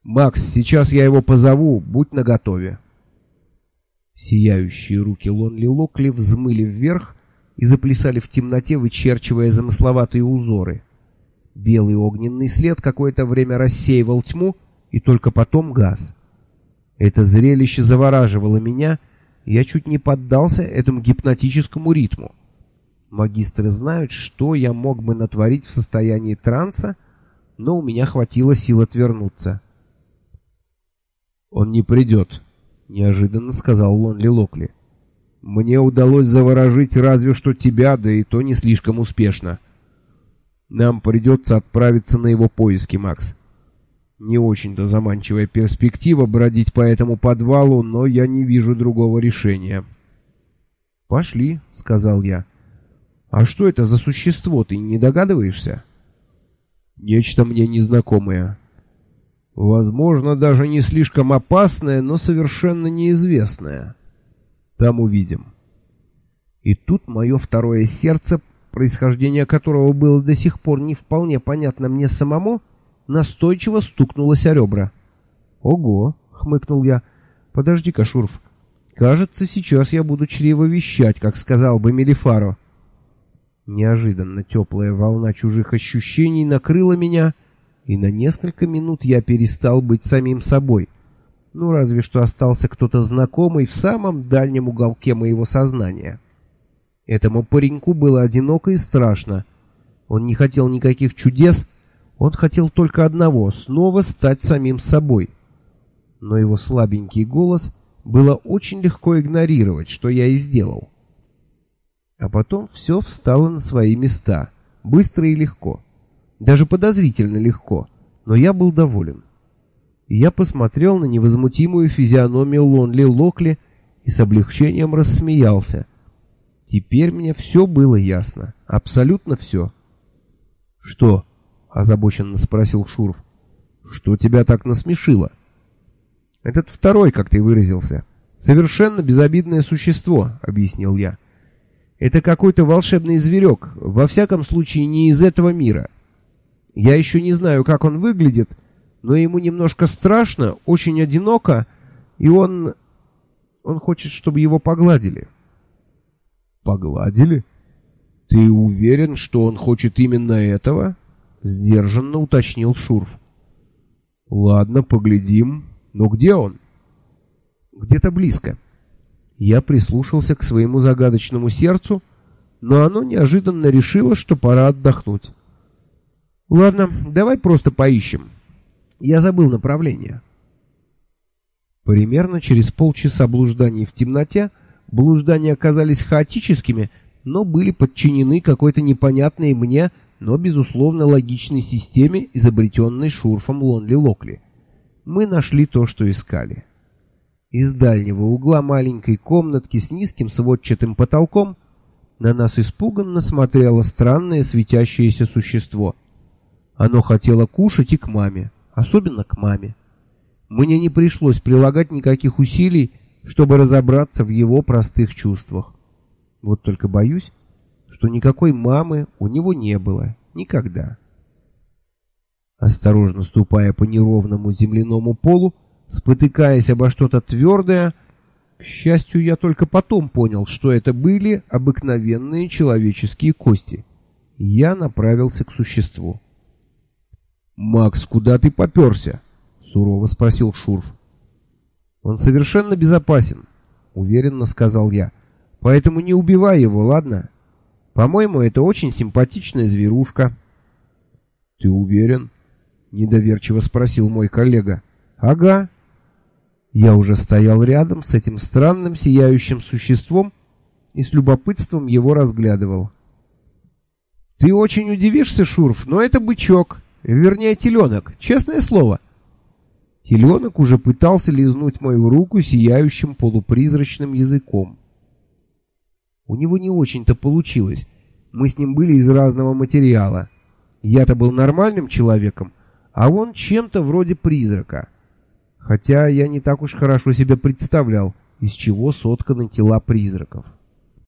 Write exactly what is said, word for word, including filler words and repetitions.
Макс, сейчас я его позову, будь наготове. Сияющие руки Лонли Локли взмыли вверх и заплясали в темноте, вычерчивая замысловатые узоры. Белый огненный след какое-то время рассеивал тьму и только потом гас. Это зрелище завораживало меня, и я чуть не поддался этому гипнотическому ритму. Магистры знают, что я мог бы натворить в состоянии транса, но у меня хватило сил отвернуться. «Он не придет», — неожиданно сказал Лонли Локли. «Мне удалось заворожить разве что тебя, да и то не слишком успешно. Нам придется отправиться на его поиски, Макс. Не очень-то заманчивая перспектива бродить по этому подвалу, но я не вижу другого решения». «Пошли», — сказал я. «А что это за существо, ты не догадываешься?» «Нечто мне незнакомое. Возможно, даже не слишком опасное, но совершенно неизвестное. Там увидим». И тут мое второе сердце, происхождение которого было до сих пор не вполне понятно мне самому, настойчиво стукнулось о ребра. «Ого!» — хмыкнул я. «Подожди-ка, Шурф. Кажется, сейчас я буду чревовещать, как сказал бы Мелифаро». Неожиданно теплая волна чужих ощущений накрыла меня, и на несколько минут я перестал быть самим собой. Ну, разве что остался кто-то знакомый в самом дальнем уголке моего сознания. Этому пареньку было одиноко и страшно. Он не хотел никаких чудес, он хотел только одного — снова стать самим собой. Но его слабенький голос было очень легко игнорировать, что я и сделал. А потом все встало на свои места, быстро и легко. Даже подозрительно легко, но я был доволен. Я посмотрел на невозмутимую физиономию Лонли Локли и с облегчением рассмеялся. Теперь мне все было ясно, абсолютно все. «Что?» — озабоченно спросил Шурф. «Что тебя так насмешило?» «Этот второй, как ты выразился, совершенно безобидное существо», — объяснил я. «Это какой-то волшебный зверек, во всяком случае не из этого мира. Я еще не знаю, как он выглядит, но ему немножко страшно, очень одиноко, и он... он хочет, чтобы его погладили». «Погладили? Ты уверен, что он хочет именно этого?» — сдержанно уточнил Шурф. «Ладно, поглядим. Но где он?» «Где-то близко». Я прислушался к своему загадочному сердцу, но оно неожиданно решило, что пора отдохнуть. «Ладно, давай просто поищем. Я забыл направление». Примерно через полчаса блужданий в темноте блуждания оказались хаотическими, но были подчинены какой-то непонятной мне, но безусловно логичной системе, изобретенной Шурфом Лонли Локли. Мы нашли то, что искали. Из дальнего угла маленькой комнатки с низким сводчатым потолком на нас испуганно смотрело странное светящееся существо. Оно хотело кушать и к маме, особенно к маме. Мне не пришлось прилагать никаких усилий, чтобы разобраться в его простых чувствах. Вот только боюсь, что никакой мамы у него не было никогда. Осторожно ступая по неровному земляному полу, спотыкаясь обо что-то твердое, к счастью, я только потом понял, что это были обыкновенные человеческие кости. Я направился к существу. «Макс, куда ты попёрся?» — сурово спросил Шурф. «Он совершенно безопасен», — уверенно сказал я. «Поэтому не убивай его, ладно? По-моему, это очень симпатичная зверушка». «Ты уверен?» — недоверчиво спросил мой коллега. «Ага». Я уже стоял рядом с этим странным сияющим существом и с любопытством его разглядывал. «Ты очень удивишься, Шурф, но это бычок, вернее теленок, честное слово». Теленок уже пытался лизнуть мою руку сияющим полупризрачным языком. У него не очень-то получилось. Мы с ним были из разного материала. Я-то был нормальным человеком, а он чем-то вроде призрака. Хотя я не так уж хорошо себе представлял, из чего сотканы тела призраков.